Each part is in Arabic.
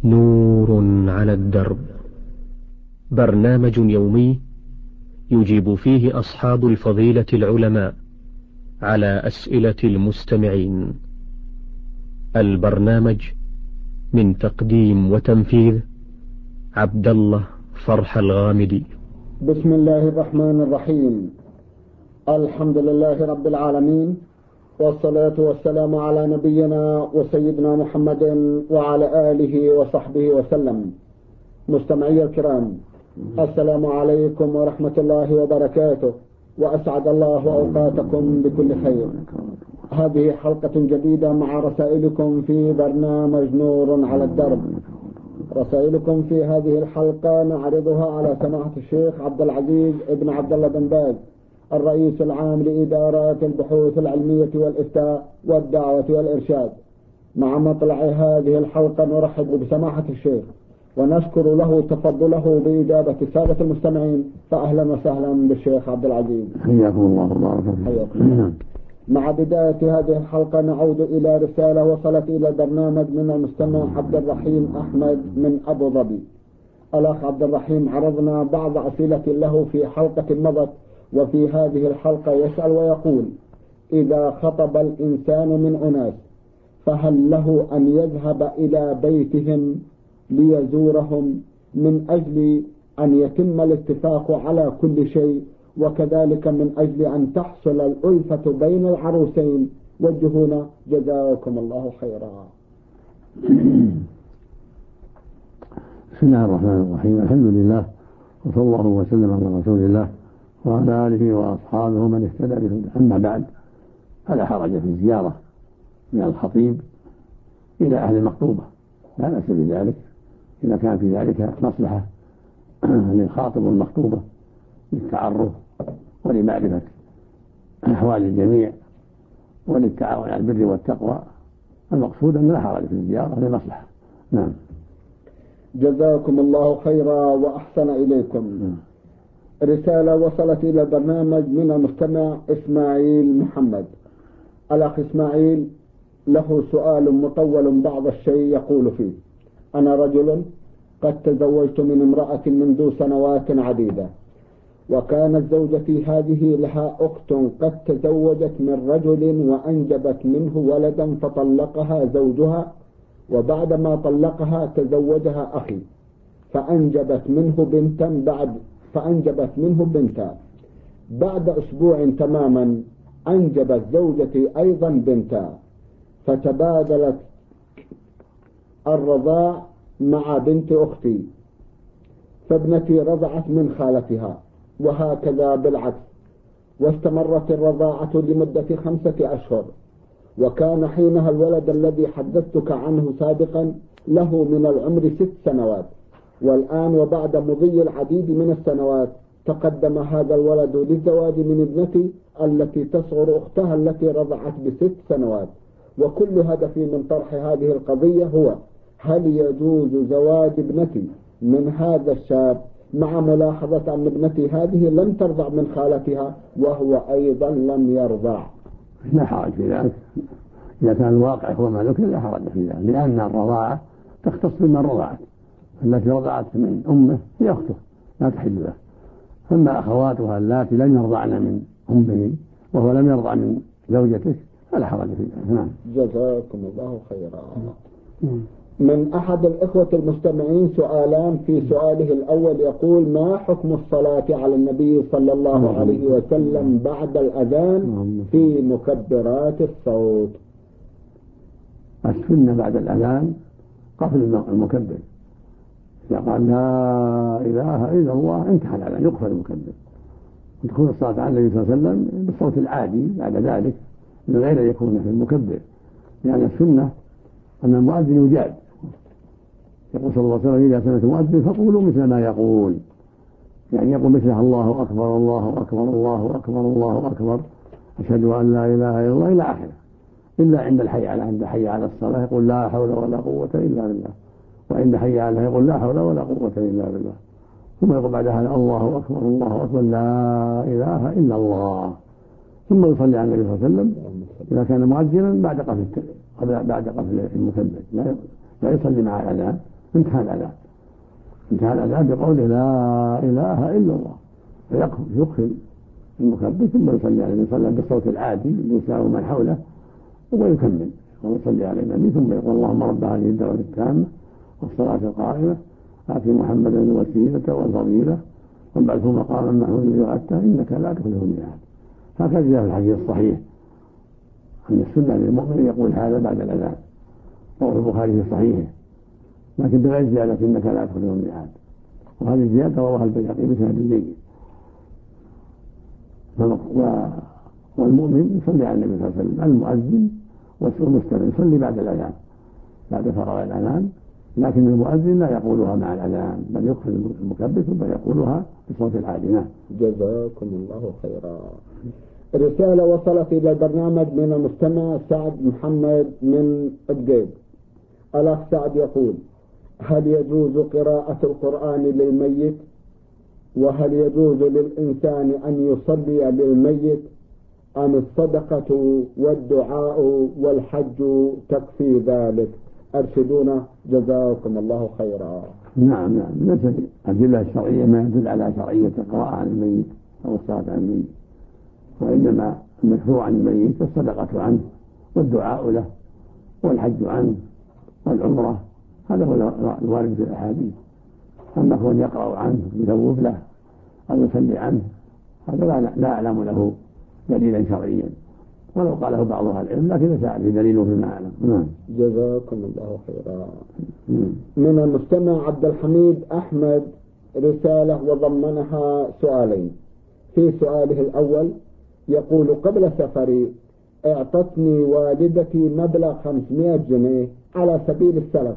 نور على الدرب، برنامج يومي يجيب فيه أصحاب الفضيلة العلماء على أسئلة المستمعين. البرنامج من تقديم وتنفيذ عبد الله فرح الغامدي. بسم الله الرحمن الرحيم. الحمد لله رب العالمين، والصلاة والسلام على نبينا وسيدنا محمد وعلى آله وصحبه وسلم. مستمعي الكرام، السلام عليكم ورحمة الله وبركاته، وأسعد الله أوقاتكم بكل خير. هذه حلقة جديدة مع رسائلكم في برنامج نور على الدرب. رسائلكم في هذه الحلقة نعرضها على سماحة الشيخ عبد العزيز ابن عبد الله بن باز، الرئيس العام لإدارات البحوث العلمية والإفتاء والدعوة والإرشاد. مع مطلع هذه الحلقة نرحب بسماحة الشيخ ونشكر له تفضله بإجابة السادة المستمعين، فأهلا وسهلا بالشيخ عبد العزيز. حياكم الله وبارك فيكم. مع بداية هذه الحلقة نعود إلى رسالة وصلت إلى البرنامج من المستمع عبد الرحيم أحمد من أبو ظبي. الأخ عبد الرحيم عرضنا بعض أسئلة له في حلقة مضت، وفي هذه الحلقة يسأل ويقول: إذا خطب الإنسان من أناس فهل له أن يذهب إلى بيتهم ليزورهم من أجل أن يتم الاتفاق على كل شيء، وكذلك من أجل أن تحصل الألفة بين العروسين؟ وجهونا جزاكم الله خيرا. بسم الله الرحمن الرحيم. الحمد لله، وصلى الله وسلم على رسول الله وعلى آله وأصحابه من اهتدى بهداه. أما بعد، فلا حرج في الزيارة من الخطيب إلى أهل المخطوبة، لا بأس بذلك إذا كان في ذلك مصلحة للخاطب والمخطوبة للتعرف ولمعرفة أحوال الجميع وللتعاون على البر والتقوى. المقصود أن لا حرج في الزيارة لمصلحة. نعم. جزاكم الله خيرا وأحسن إليكم. رسالة وصلت إلى البرنامج من المستمع إسماعيل محمد. الأخ إسماعيل له سؤال مطول بعض الشيء، يقول فيه: أنا رجل قد تزوجت من امرأة منذ سنوات عديدة، وكانت زوجتي هذه لها أخت قد تزوجت من رجل وأنجبت منه ولدا فطلقها زوجها، وبعدما طلقها تزوجها أخي فأنجبت منه بنتا. بعد أسبوع تماما أنجبت زوجتي أيضا بنتا، فتبادلت الرضاع مع بنت أختي، فابنتي رضعت من خالتها وهكذا بالعكس، واستمرت الرضاعة لمدة 5 أشهر. وكان حينها الولد الذي حدثتك عنه سابقا له من العمر 6 سنوات، والآن وبعد مضي العديد من السنوات تقدم هذا الولد للزواج من ابنتي التي تصغر أختها التي رضعت ب6 سنوات. وكل هدفي من طرح هذه القضية هو: هل يجوز زواج ابنتي من هذا الشاب، مع ملاحظة أن ابنتي هذه لم ترضع من خالتها وهو أيضا لم يرضع؟ لا حرج في ذلك إذا كان الواقع هو ما ذكر، لا حرج في ذلك، لأن الرضاعة تختص بمن رضعت، التي رضعت من أمه هي أخته لا تحل له، ثم أخواتها اللاتي لم يرضعن من أمه وهو لم يرضع من زوجته فلا حرج في ذلك. نعم. جزاكم الله خيرا. من أحد الإخوة المستمعين سؤالان. في سؤاله الأول يقول: ما حكم الصلاة على النبي صلى الله عليه وسلم بعد الأذان في مكبرات الصوت؟ السنة بعد الأذان قفل المكبر، إذا قال لا إله إلا الله انتهى الأذان يقفل المكبر، وتكون الصلاة على النبي صلى الله عليه وسلم بالصوت العادي بعد ذلك من غير أن يكون في المكبر، لأن السنة أن المؤذن يجاب، يقول صلى الله عليه وسلم: إذا سمعت المؤذن فقولوا مثل ما يقول، يعني يقول مثلها: الله أكبر الله أكبر الله أكبر الله أكبر أشهد أن لا إله إلا الله إلى آخره، إلا عند الحي على الصلاة يقول: لا حول ولا قوة إلا بالله، وعند حي على يقول: لا حول ولا قوة إلا بالله، ثم يقول بعدها: الله أكبر الله أكبر لا إله إلا الله، ثم يصلي على النبي صلى الله عليه وسلم إذا كان مؤذنا بعد قفل المكبر، لا يصلي مع الأذان انتهى الأذان. انتهى الأذان بقوله لا إله إلا الله، فيكفل المكبر ثم يصلي عليه، يصلي بالصوت العادي ليسمعه من حوله ويكمل ويصلي على النبي ثم يقول اللهم رب هذه الدعوة التامة والصلاة القائمة آت محمدا الوسيلة والفضيلة وابعثه مقاما محمودا وعدته إنك لا تخلف الميعاد. هكذا جاء في الحديث الصحيح أن السنة للمؤمن يقول هذا بعد الأذان، رواه البخاري في صحيحه، لكن بغير زيادة إنك لا تخلف الميعاد، وهذه الزيادة رواها البيهقي بسند جيد. والمؤمن يصلي على النبي صلى الله عليه وسلم، المؤذن والمستمع يصلي بعد الأذان بعد فراغ الأذان، لكن المؤذن لا يقولها مع الأذان بل يكفر المكبر ثم يقولها بصوت العادي. جزاكم الله خيرا. رسالة وصلت إلى البرنامج من المستمع سعد محمد من الجيب. الأخ سعد يقول: هل يجوز قراءة القرآن للميت؟ وهل يجوز للإنسان أن يصلي للميت أم الصدقة والدعاء والحج تكفي ذلك؟ أرشدونا جزاكم الله خيرا. نعم ليس الأدلة الشرعية ما يدل على شرعية القراءة عن الميت أو الصلاة عن الميت، وإنما المشروع عن الميت الصدقة عنه والدعاء له والحج عنه والعمرة، هذا هو الوارد في الأحاديث. أما كون يقرأ عنه يثوب له أو يصلي عنه هذا لا أعلم له دليلا شرعيا، ولو قاله بعض أهل العلم لكن ليس عليه دليل فيما أعلم. جزاكم الله خيرا. من المستمع عبد الحميد أحمد رسالة وضمنها سؤالين. في سؤاله الأول يقول: قبل سفري اعطتني والدتي مبلغ 500 جنيه على سبيل السلف،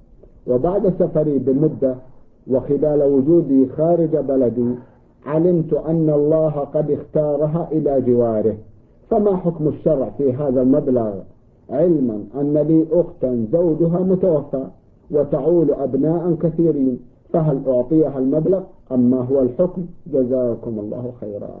وبعد سفري بمدة وخلال وجودي خارج بلدي علمت أن الله قد اختارها إلى جواره، فما حكم الشرع في هذا المبلغ، علما أن لي أختا زوجها متوفى وتعول أبناء كثيرين، فهل أعطيها المبلغ أم ما هو الحكم؟ جزاكم الله خيرا.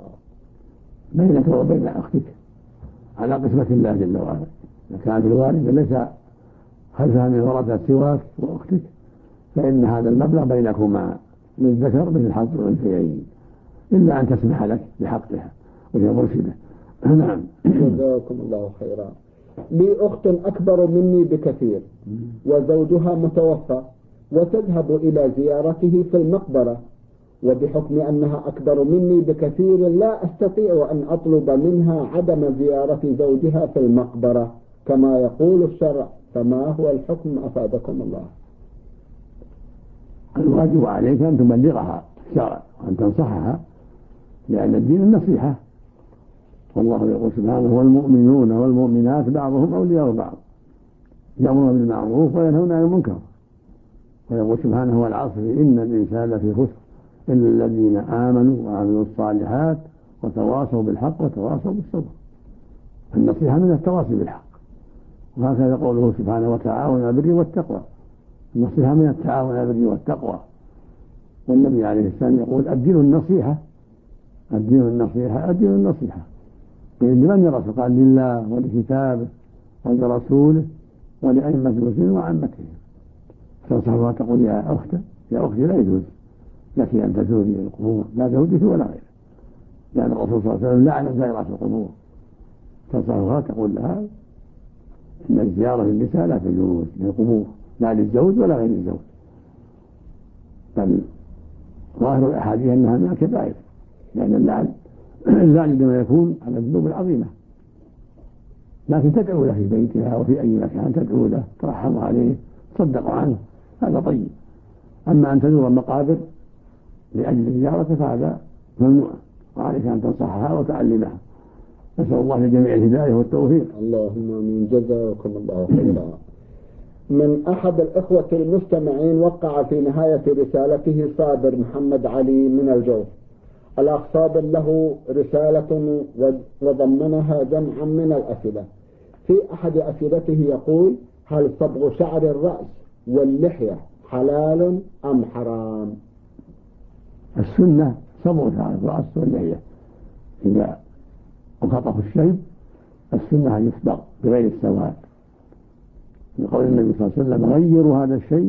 بينك وبين أختك على قسمة الله جل وعلا، إذا كانت الوالدة ليس خلفها من ورثة سواك وأختك فإن هذا المبلغ بينكما للذكر مثل حظ الأنثيين، إلا أن تسمح لك بحقها وهي مرشدة. نعم. جزاكم الله خيرا. لي أخت أكبر مني بكثير وزوجها متوفى وتذهب إلى زيارته في المقبرة، وبحكم أنها أكبر مني بكثير لا أستطيع أن أطلب منها عدم زيارة زوجها في المقبرة كما يقول الشرع، فما هو الحكم أفادكم الله؟ الواجب عليك أن تبلغها الشرع وأن تنصحها، لأن الدين النصيحة، والله يقول سبحانه: والمؤمنون والمؤمنات بعضهم أولياء بعض يأمرون بالمعروف وينهون عن المنكر، ويقول سبحانه: والعصر إن الإنسان لفي خسر إلا الذين آمنوا وعملوا الصالحات وتواصوا بالحق وتواصوا بالصبر. النصيحة من التواصي بالحق، وهكذا قوله سبحانه: وتعاونوا على البر والتقوى. النصيحة من التعاون على البر والتقوى، والنبي عليه السلام يقول: الدين النصيحة الدين النصيحة الدين النصيحة، لمن الرسول؟ قال: لله ولكتابه ولرسوله ولأئمة المسلمين وعامتهم. تنصحها تقول: يا أختي لا يجوز لك أن تزوري القبور، لا زوجك ولا غيره، لأن الرسول صلى الله عليه وسلم لعن زائرات القبور. تنصحها تقول لها إن الزيارة للنساء لا تجوز للقبور، لا للزوج ولا غير الزوج، بل ظاهر الأحاديث أنها من الكبائر، لأن اللعن لما يكون على الذنوب العظيمة، لكن تدعو له في بيتها وفي أي مكان، تدعو له ترحم عليه تصدق عنه، هذا طيب. أما أن تزور المقابر لأجل الزيارة فهذا ممنوع، وعليك أن تنصحها وتعلمها. نسأل الله للجميع الهداية والتوفيق. اللهم آمين. جزاكم الله خيرا. من أحد الإخوة المستمعين وقع في نهاية رسالته صابر محمد علي من الجوف. الأخ صابر له رسالة وضمنها جمعا من الأسئلة. في أحد أسئلته يقول: هل صبغ شعر الرأس واللحية حلال أم حرام؟ السنة صبغ شعر الرأس واللحية، إذا انقطع الشيب السنة أن يصبغ بغير السواد، لقول النبي صلى الله عليه وسلم: غيروا هذا الشيء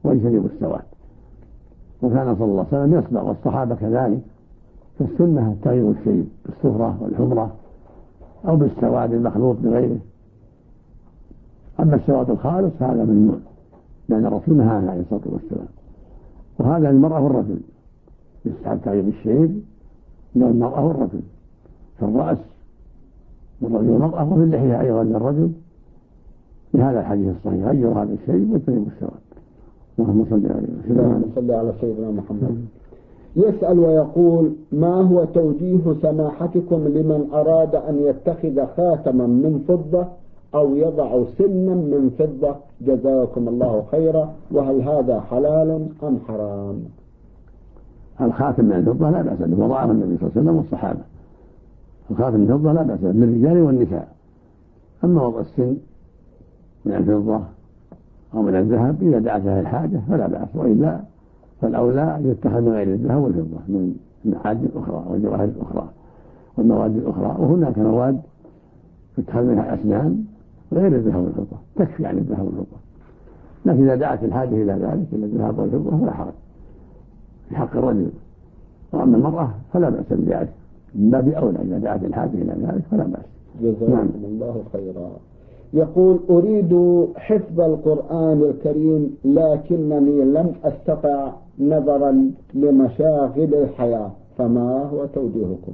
ويجتنبوا السواد. وكان صلى الله عليه وسلم يصبر والصحابة كذلك. فالسنة التغيير الشيء بالصفرة والحمرة أو بالسواد المخلوط بغيره. أما السواد الخالص هذا ممنوع لأن الرسول نهى عنه عليه الصلاة والسلام. وهذا المرأة والرجل يستحب تغيير الشيب للمرأة والرجل في الرأس والرجل والمرأة، وفي اللحية أيضا للرجل بهذا الحديث الصحيح: غيروا هذا الشيء واجتنبوا السواد. اللهم صل على سيدنا محمد. يسأل ويقول: ما هو توجيه سماحتكم لمن أراد أن يتخذ خاتما من فضة أو يضع سنا من فضة؟ جزاكم الله خيرا، وهل هذا حلال أم حرام؟ الخاتم من الفضة لا بأس به، وضعه النبي صلى الله عليه وسلم والصحابة. الخاتم من الفضة لا بأس به للرجال والنساء. أما وضع السن من الفضة أو من الذهب إذا دعت له الحاجة فلا بأس، وإلا فالأولى أن يتخذ من غير الذهب والفضة من المعادن الأخرى والجواهر الأخرى والمواد الأخرى. وهناك مواد يتخذ منها أسنان غير الذهب والفضة تكفي عن الذهب والفضة، لكن إذا دعت الحاجة إلى ذلك إلى الذهب والفضة فلا حرج في حق الرجل. وأما المرأة فلا بأس بذلك، من باب أولى إذا دعت الحاجة إلى ذلك فلا بأس. جزاكم الله خيرا. يقول: أريد حفظ القرآن الكريم لكنني لم أستطع نظرا لمشاغل الحياة، فما هو توجيهكم؟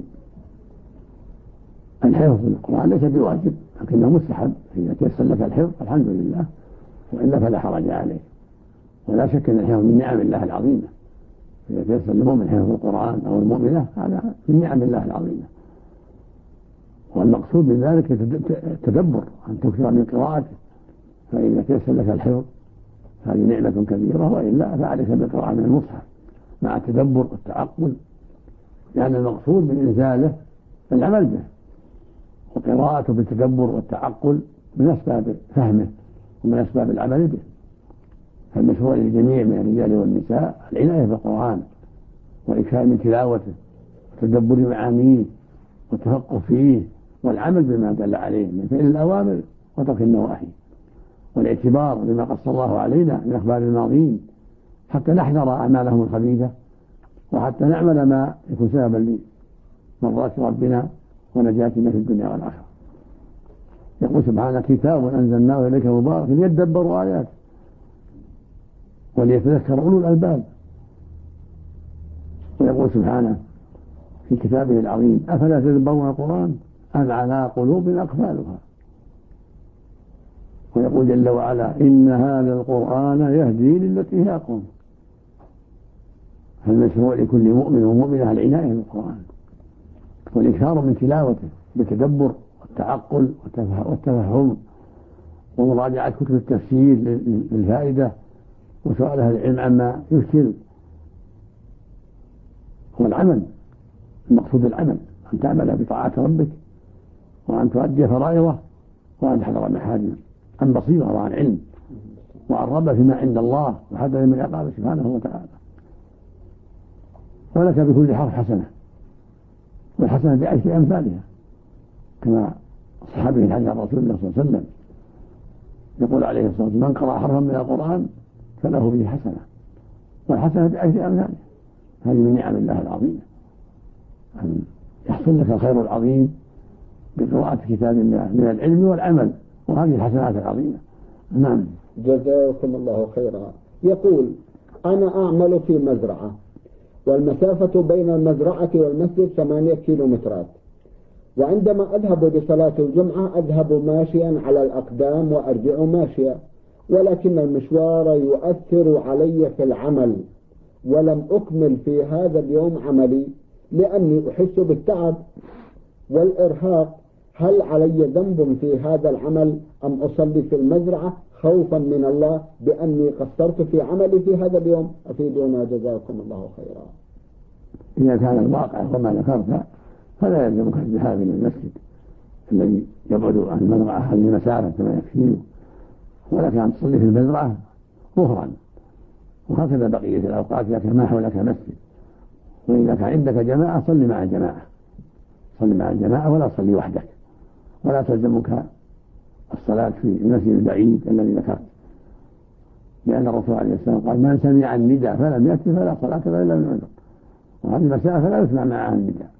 الحفظ القرآن ليس بواجب لكنه مستحب، إذا تيسر لك الحفظ الحمد لله، وإلا فلا حرج عليه. ولا شك أن الحفظ من نعم الله العظيمة، إذا تيسر المؤمن حفظ القرآن أو المؤمنة هذا من نعم الله العظيمة. والمقصود من ذلك التدبر، أن تكثر من قراءته، فإذا تيسر لك الحفظ هذه نعمة كبيرة، وإلا فعليك بالقراءة من المصحف مع التدبر والتعقل، لأن المقصود من إنزاله العمل به، وقراءته بالتدبر والتعقل من أسباب فهمه ومن أسباب العمل به. فالمشروع للجميع من الرجال والنساء العناية بالقرآن والإكثار من تلاوته وتدبر معانيه والتفقه فيه والعمل بما دل عليه من فعل الأوامر وترك النواهي، والاعتبار بما قص الله علينا من أخبار الماضين حتى نحذر أعمالهم الخبيثة، وحتى نعمل ما يكون سببا لمرضاة ربنا ونجاتنا في الدنيا والآخرة. يقول سبحانه: كتاب أنزلناه إليك مبارك ليدبروا آياته وليتذكر أولو الألباب. ويقول سبحانه في كتابه العظيم: أفلا تدبرون القرآن أم على قلوب أقفالها. ويقول جل وعلا: إن هذا القرآن يهدي للتي هي أقوم. فالمشروع لكل مؤمن ومؤمنة العناية بالقرآن والإكثار من تلاوته بالتدبر والتعقل والتفهم ومراجعة كتب التفسير للفائدة وسؤال أهل العلم عما يشكل. هو العمل، المقصود العمل، أن تعمل بطاعة ربك وأن تؤدي فرائضه وأن تحذر محارمه عن بصيرة وعن علم وعن رغبة فيما عند الله وحذر من عقابه سبحانه وتعالى. ولك بكل حرف حسنة، والحسنة بعشر أمثالها، كما صح به الحديث عن رسول الله صلى الله عليه وسلم يقول عليه الصلاة والسلام: من قرأ حرفا من القرآن فله به حسنة، والحسنة بعشر أمثالها. هذه من نعم الله العظيمة، أن يحصل لك الخير العظيم بقراءة كتاب الله من العلم والعمل، وهذه الحسنات العظيمة. نعم. جزاكم الله خيرا. يقول: أنا أعمل في مزرعة، والمسافة بين المزرعة والمسجد 8 كيلومترات، وعندما أذهب لصلاة الجمعة أذهب ماشيا على الأقدام وأرجع ماشيا، ولكن المشوار يؤثر علي في العمل، ولم أكمل في هذا اليوم عملي لأني أحس بالتعب والإرهاق. هل علي ذنب في هذا العمل أم أصلي في المزرعة خوفا من الله بأني قصرت في عملي في هذا اليوم؟ أفيدونا جزاكم الله خيرا. إذا كان الواقع وما ذكرت فلا يلزمك الذهاب إلى المسجد الذي يبعد عن المزرعة هذه المسافة 8 كيلو، ولك أن تصلي في المزرعة ظهرا، وهكذا بقية الأوقات إذا كان ما حولك مسجد. وإذا كان عندك جماعة صلي مع الجماعة، صلي مع الجماعة ولا تصلي وحدك، ولا تلزمك الصلاة في المسجد البعيد الذي ذكرت. لأن الرسول عليه السلام قال: من سمع النداء فلم يأتي فلا صلاة له إلا من عذر. وهذه مسائل فلا يسمع معها النداء.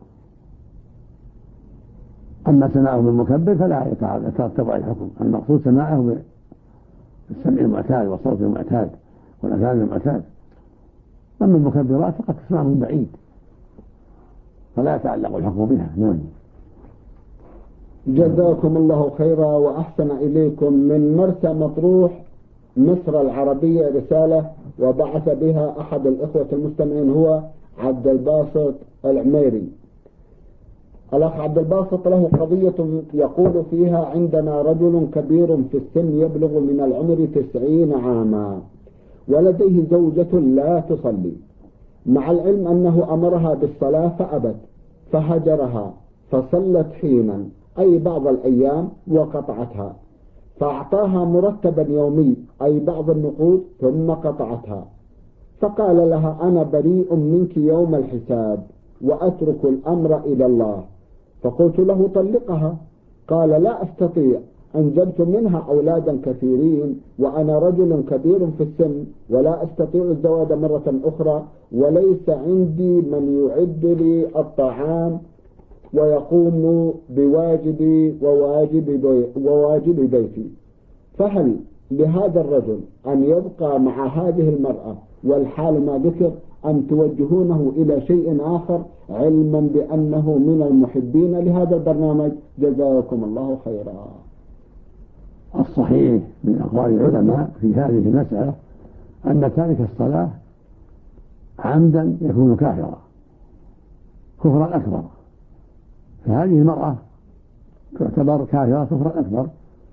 أما سماعه بالمكبر فلا يترتب على الحكم، المقصود سماعه بالسمع المعتاد والصوت المعتاد والأذان المعتاد. أما المكبرات فقد تسمع من بعيد فلا يتعلق الحكم بها. نعم. جزاكم الله خيرا وأحسن إليكم. من مرسى مطروح مصر العربية رسالة وبعث بها أحد الإخوة المستمعين هو عبد الباسط العميري. الأخ عبد الباسط له قضية يقول فيها: عندنا رجل كبير في السن يبلغ من العمر 90 عاما ولديه زوجة لا تصلي، مع العلم أنه أمرها بالصلاة فأبت فهجرها، فصلت حينا أي بعض الأيام وقطعتها، فأعطاها مرتبا يومي أي بعض النقود ثم قطعتها، فقال لها: أنا بريء منك يوم الحساب وأترك الأمر إلى الله. فقلت له: طلقها. قال: لا أستطيع، أنجبت منها أولادا كثيرين وأنا رجل كبير في السن ولا أستطيع الزواج مرة أخرى، وليس عندي من يعد لي الطعام ويقوم بواجبي وواجب بيتي، فهل لهذا الرجل أن يبقى مع هذه المرأة والحال ما ذكر أم توجهونه إلى شيء آخر، علما بأنه من المحبين لهذا البرنامج؟ جزاكم الله خيرا. الصحيح من أقوال العلماء في هذه المسألة أن تارك الصلاة عمدا يكون كافرا كفرا أكبر، فهذه المرأة تعتبر كافرة كفرا أكبر،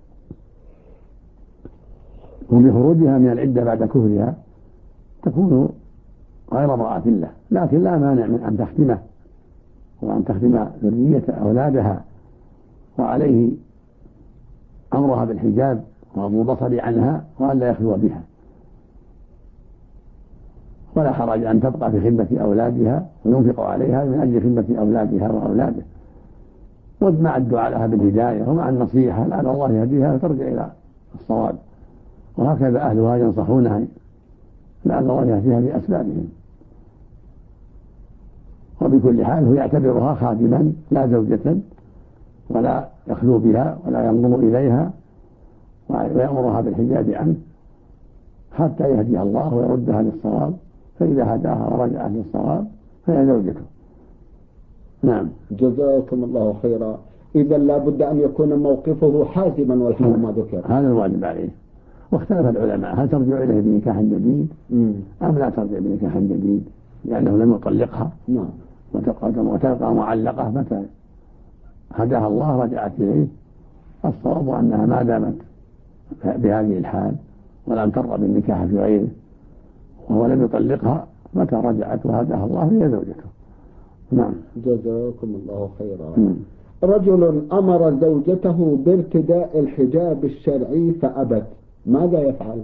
وبخروجها من العدة بعد كفرها تكون غير امرأة له، لكن لا مانع من أن تختمه وأن تختم ذرية أولادها، وعليه أمرها بالحجاب وغض البصر عنها وأن لا يخلو بها، ولا حرج أن تبقى في خدمة أولادها وينفق عليها من أجل خدمة أولادها وأولاده، ومع الدعاء لها بالهداية ومع النصيحة لعل الله يهديها وترجع إلى الصواب، وهكذا أهلها ينصحونها لعل الله يهديها بأسبابهم. وبكل حال هو يعتبرها خادما لا زوجة، ولا يخلو بها ولا ينظر إليها ويأمرها بالحجاب عنه حتى يهديها الله ويردها للصواب، فإذا هداها ورجعت للصواب فهي زوجته. نعم. جزاكم الله خيرا. إذا لا بد أن يكون موقفه حازما والحال ما ذكر، هذا الواجب عليه. واختلف العلماء هل ترجع إليه بنكاح جديد أم لا ترجع بنكاح جديد، لأنه لم يطلقها وتبقى معلقة متى هداها الله رجعت إليه. الصواب أنها ما دامت بهذه الحال ولم ترغب بالنكاح في غيره وهو لم يطلقها متى رجعت وهداها الله هي زوجته. نعم. جزاكم الله خيرا. رجل أمر زوجته بارتداء الحجاب الشرعي فأبت، ماذا يفعل؟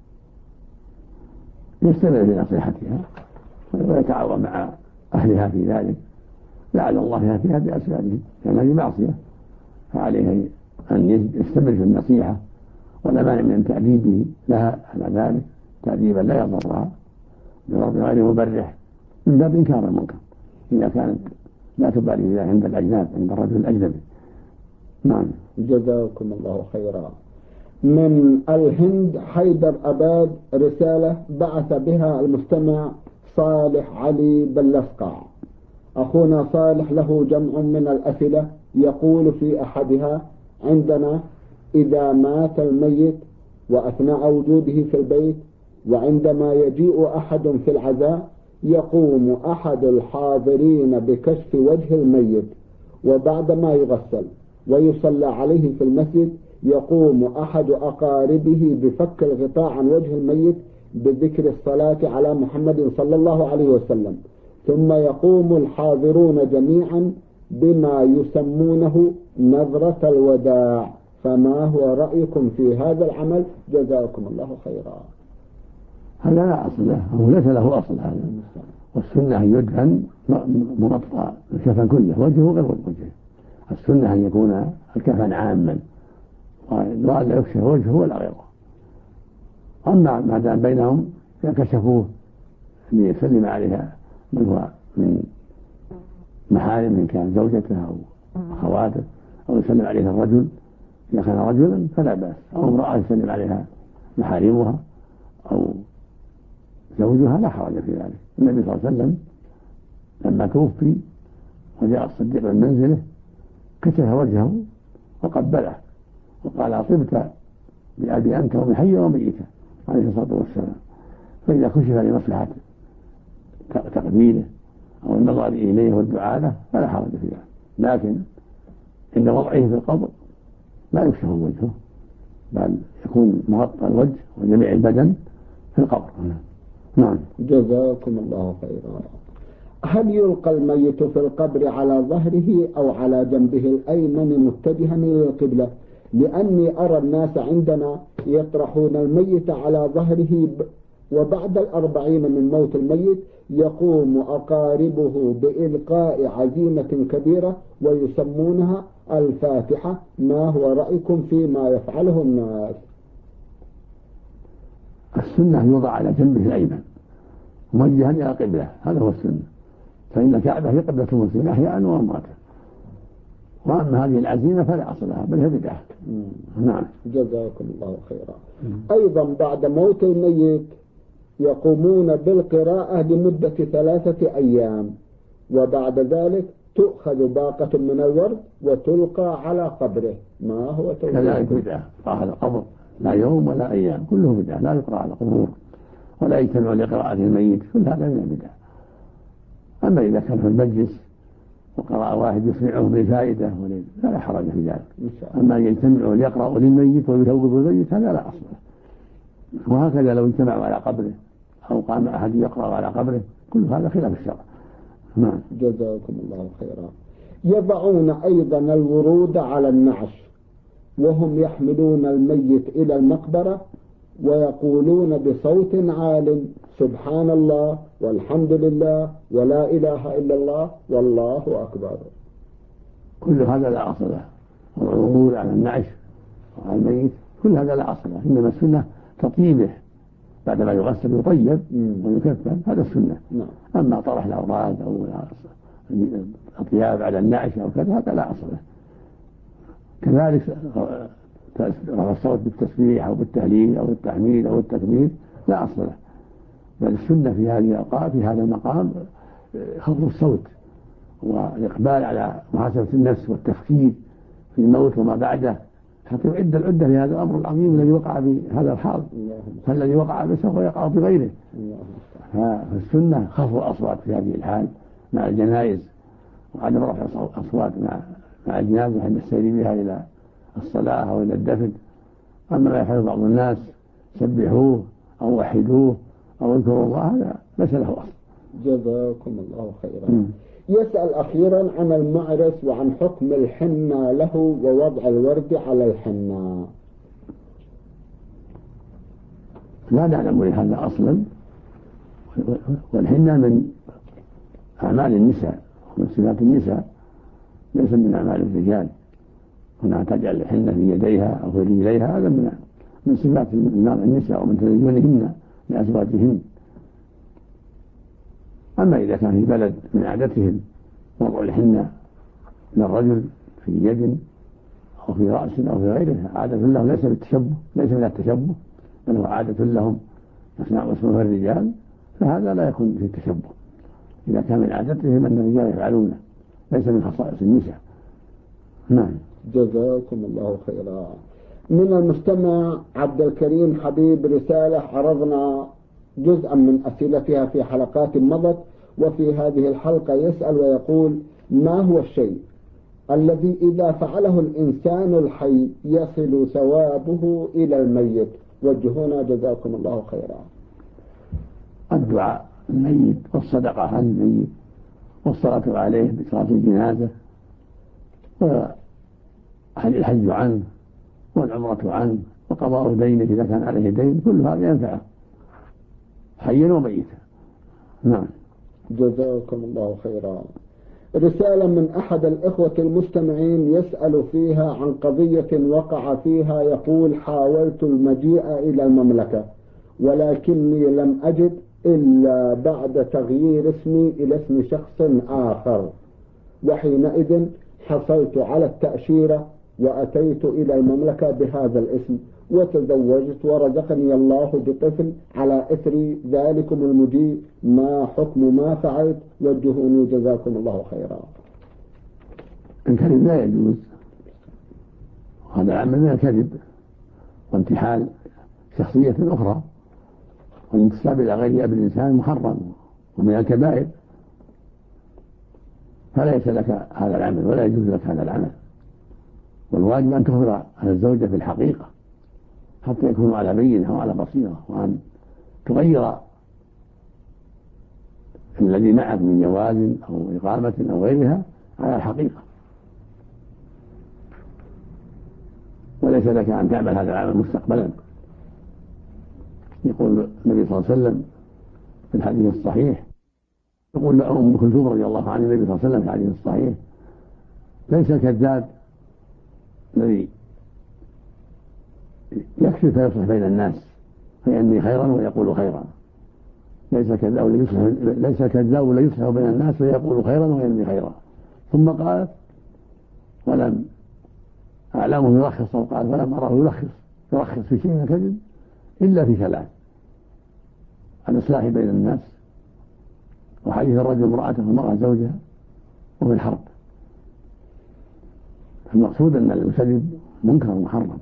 يستمر في نصيحتها ويتعاون مع أهلها في ذلك، لعل الله يهديها بأسبابه، لأن هذه معصية، فعليه أن يستمر في النصيحة ولا مانع من تأديبه لها على ذلك تأديبا لا يضرها بضرب غير مبرح من باب إنكار المنكر إذا كانت لا تبالي إذا عند الأجناب عند الرجل الأجنبي. نعم. جزاكم الله خيرا. من الهند حيدر أباد رسالة بعث بها المستمع صالح علي بلسقع. أخونا صالح له جمع من الأسئلة، يقول في أحدها: عندنا إذا مات الميت وأثناء وجوده في البيت وعندما يجيء أحد في العزاء يقوم أحد الحاضرين بكشف وجه الميت، وبعدما يغسل ويصلى عليه في المسجد يقوم أحد أقاربه بفك الغطاء عن وجه الميت بذكر الصلاة على محمد صلى الله عليه وسلم، ثم يقوم الحاضرون جميعا بما يسمونه نظرة الوداع، فما هو رأيكم في هذا العمل؟ جزاكم الله خيرا. هذا لا أصل له، هو ليس له أصل هذا، والسنة أن يدهن مغطى الكفن كله وجهه غير وجهه، السنة أن يكون الكفن عاما وأن لا يكشف وجهه ولا غيره، أما ما دام بينهم كشفوه ليسلم عليها من هو من محارم، إن كان زوجته أو أخواته، أو يسلم عليها الرجل إذا كان رجلا فلا بأس، أو امرأة يسلم عليها محارمها أو زوجها لا حرج في ذلك. النبي صلى الله عليه وسلم لما توفي وجاء الصديق من منزله كشف وجهه وقبله وقال طبت بأبي أنت وبحي وميتا عليه الصلاة والسلام. فإذا كشف لمصلحة تقبيله أو النظر إليه والدعاء له فلا حرج في ذلك، لكن عند وضعه في القبر لا يكشف وجهه، بل يكون مغطى الوجه وجميع البدن في القبر. نعم. جزاكم الله خيرا. هل يلقى الميت في القبر على ظهره أو على جنبه الأيمن متجها إلى القبلة؟ لأني أرى الناس عندنا يطرحون الميت على ظهره، وبعد 40 من موت الميت يقوم أقاربه بإلقاء عزيمة كبيرة ويسمونها الفاتحة. ما هو رأيكم فيما يفعله الناس؟ السنة يوضع على جنبه الأيمن موجها إلى القبلة، هذا هو السنة، فإن الكعبة هي قبلة المسلمين أحياء وأمواتا. وأما هذه العزيمة فلا أصل لها بل هي بدعة. نعم. جزاكم الله خيرا. أيضا بعد موت الميت يقومون بالقراءة لمدة 3 أيام، وبعد ذلك تؤخذ باقة من الورد وتلقى على قبره. ما هو كذلك بدعة، على القبر لا يوم ولا أيام، كله بدعة، لا يقرأ على القبور ولا يجتمع لقراءة الميت، كل هذا من البدع. أما إذا كان في المجلس وقرأ واحد يسمعه بفائدة فلا حرج في ذلك. أما يجتمعوا ليقرأوا للميت ويثوبوا الميت هذا لا أصل له. وهكذا لو اجتمعوا على قبره أو قام أحد يقرأ على قبره كل هذا خلاف الشرع. نعم. جزاكم الله خيرا. يضعون أيضا الورود على النعش وهم يحملون الميت إلى المقبرة ويقولون بصوت عال سبحان الله والحمد لله ولا إله إلا الله والله أكبر. كل هذا لا أصل له، والورود على النعش وعلى الميت كل هذا لا أصل له، إنما السنة تطيبه بعدما يغسل يطيب ويكفن، هذا السنة. أما طرح الأوراد أو الأطياب على النعش أو كذا هذا لا أصل له. كذلك رفع الصوت بالتسبيح أو بالتهليل أو التحميد أو التكبير لا أصل له، بل السنة في هذه الأوقات في هذا المقام خفض الصوت والإقبال على محاسبة النفس والتفكير في الموت وما بعده حتى يعد العدة لهذا الأمر العظيم الذي وقع في هذا الحال، فالذي وقع به سوف يقع في غيره. فالسنة خفض الأصوات في هذه الحال مع الجنائز، وعدم رفع الأصوات مع الجنازة عند السير بها إلى الصلاة أو إلى الدفن. أما ما يفعل بعض الناس سبحوه أو وحدوه أو اذكروا الله هذا ليس له أصل. جزاكم الله خيرا. يسأل أخيرا عن المعرس وعن حكم الحنة له ووضع الورد على الحنة. لا نعلم لهذا أصلا، والحنة من أعمال النساء ومن صفات النساء ليس من أعمال الرجال. هنا تجعل الحنة في يديها أو في رجليها هذا من صفات النساء ومن تزينهن لأزواجهن. أما إذا كان في بلد من عادتهم وضع الحنة للرجل في يد أو في رأس أو في غيره عادة لهم ليس من التشبه، بل هو عادة لهم يصنع اسمه الرجال، فهذا لا يكون في التشبه إذا كان من عادتهم أن الرجال يفعلونه، ليس من خصائص النساء. نعم. جزاكم الله خيرا. من المستمع عبد الكريم حبيب رسالة عرضنا جزءا من أسئلتها في حلقات مضت، وفي هذه الحلقة يسأل ويقول: ما هو الشيء الذي إذا فعله الإنسان الحي يصل ثوابه إلى الميت؟ وجهونا جزاكم الله خيرا. الدعاء الميت والصدقة عن الميت والصلاة عليه بصلاة الجنازة والحج عنه والعمرة عنه وقضاء دينه إذا كان عليه دين، كل هذا ينفعه حيا وميتا. نعم. جزاكم الله خيرا. رسالة من أحد الإخوة المستمعين يسأل فيها عن قضية وقع فيها، يقول: حاولت المجيء إلى المملكة ولكني لم أجد إلا بعد تغيير اسمي إلى اسم شخص آخر، وحينئذ حصلت على التأشيرة وأتيت إلى المملكة بهذا الاسم وتزوجت ورزقني الله بطفل على إثر ذلكم المجيء. ما حكم ما فعلت؟ وجهوني جزاكم الله خيرا. الكذب لا يجوز، وهذا العمل من الكذب وامتحان شخصية أخرى، والانتساب إلى غير أب الإنسان محرم ومن الكبائر، فليس لك هذا العمل ولا يجوز لك هذا العمل. والواجب أن تخبر عن الزوجة في الحقيقة حتى يكونوا على بينة وعلى بصيرة، وأن تغير الذي معك من جواز أو إقامة أو غيرها على الحقيقة، وليس لك أن تعمل هذا العمل مستقبلا. يقول النبي صلى الله عليه وسلم في الحديث الصحيح، يقول أم كلثوم رضي الله عنها النبي صلى الله عليه وسلم في الحديث الصحيح: ليس الكذاب الذي يكذب فيصلح بين الناس فينمي خيرا ويقول خيرا، ليس الكذاب لا يصلح بين الناس فيقول خيرا وينمي خيرا. ثم قال: ولم أعلمه يرخص، وقال: فلم أراه يرخص في شيء كذب إلا في ثلاث: الإصلاح بين الناس، وحديث الرجل امرأته والمرأة زوجها، وفي الحرب. المقصود أن الكذب منكر محرم،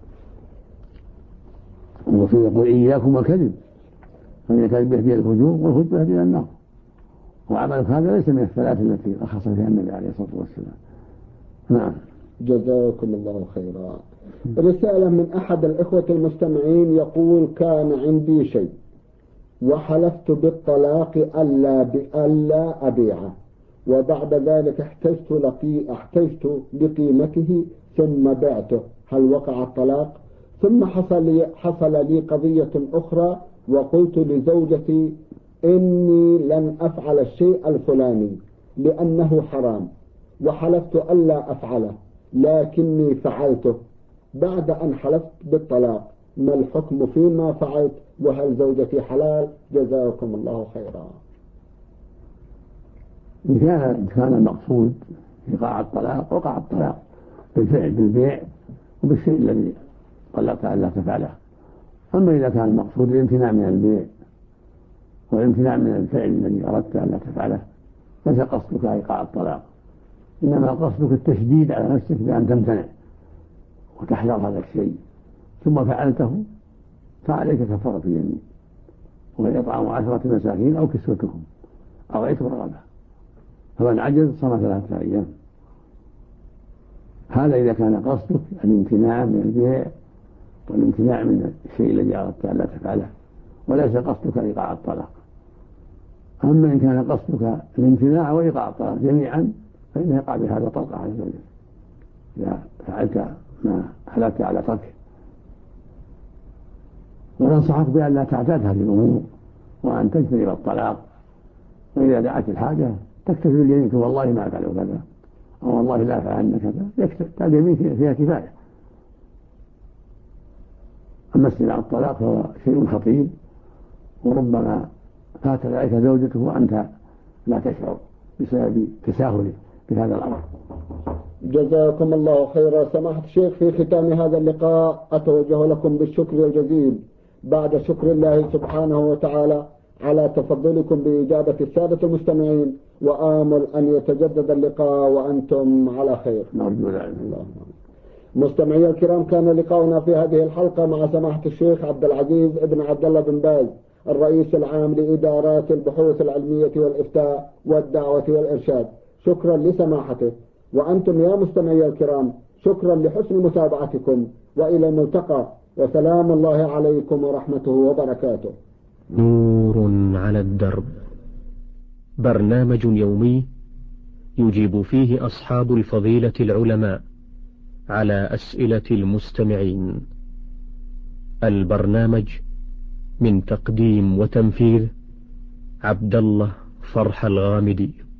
والرسول يقول: إياكم والكذب فإن الكذب يهدي الفجور والفجور يهدي إلى النار. وعملك هذا ليس من الثلاث التي رخص فيها النبي عليه الصلاة والسلام. نعم. جزاكم الله خيرا. رسالة من أحد الإخوة المستمعين يقول: كان عندي شيء وحلفت بالطلاق ألا أبيعه، وبعد ذلك احتجت بقيمته ثم بعته، هل وقع الطلاق؟ ثم حصل لي قضية أخرى، وقلت لزوجتي إني لن أفعل الشيء الفلاني لأنه حرام، وحلفت ألا أفعله لكني فعلته بعد أن حلفت بالطلاق، ما الحكم فيما فعلت؟ وهل زوجتي حلال؟ جزاكم الله خيرا. إن كان المقصود إيقاع الطلاق وقع الطلاق بالفعل، بالبيع وبالشيء الذي طلقت ألا تفعله. أما إذا كان المقصود الامتناع من البيع والامتناع من الفعل الذي أردت ألا تفعله، ليس قصدك إيقاع الطلاق، إنما قصدك التشديد على نفسك بأن تمتنع وتحذر هذا الشيء، ثم فعلته فعليك كفارة اليمين، وهي إطعام 10 مساكين أو كسوتهم أو عتق رقبة، فمن عجز صام 3 أيام. هذا إذا كان قصدك الامتناع من البيع والامتناع من الشيء الذي أردت ألا تفعله، وليس قصدك إيقاع الطلاق. أما إن كان قصدك الامتناع وإيقاع الطلاق جميعا، فإنه يقع بهذا طلقة على زوجك إذا فعلت ما حلفت على تركه. وننصحك بأن لا تعتاد هذه الأمور، وأن تجتنب الطلاق، وإذا دعت الحاجة تكتفي باليمين: والله ما أفعل كذا، أو والله لا أفعل كذا، يكتفي اليمين فيها كفاية. أما استماع الطلاق فهو شيء خطير، وربما فات ذلك زوجته وأنت لا تشعر بسبب تساهلك بهذا الأمر. جزاكم الله خيرا. سماحة الشيخ، في ختام هذا اللقاء أتوجه لكم بالشكر الجزيل بعد شكر الله سبحانه وتعالى على تفضلكم بإجابة السادة المستمعين، وآمل أن يتجدد اللقاء وأنتم على خير. نرجو ذلك. مستمعي الكرام، كان لقاؤنا في هذه الحلقة مع سماحة الشيخ عبد العزيز بن عبد الله بن باز، الرئيس العام لإدارات البحوث العلمية والإفتاء والدعوة والإرشاد. شكرا لسماحته. وأنتم يا مستمعي الكرام، شكرا لحسن متابعتكم، وإلى الملتقى، وسلام الله عليكم ورحمته وبركاته. نور على الدرب، برنامج يومي يجيب فيه أصحاب الفضيلة العلماء على أسئلة المستمعين. البرنامج من تقديم وتنفيذ عبد الله فرح الغامدي.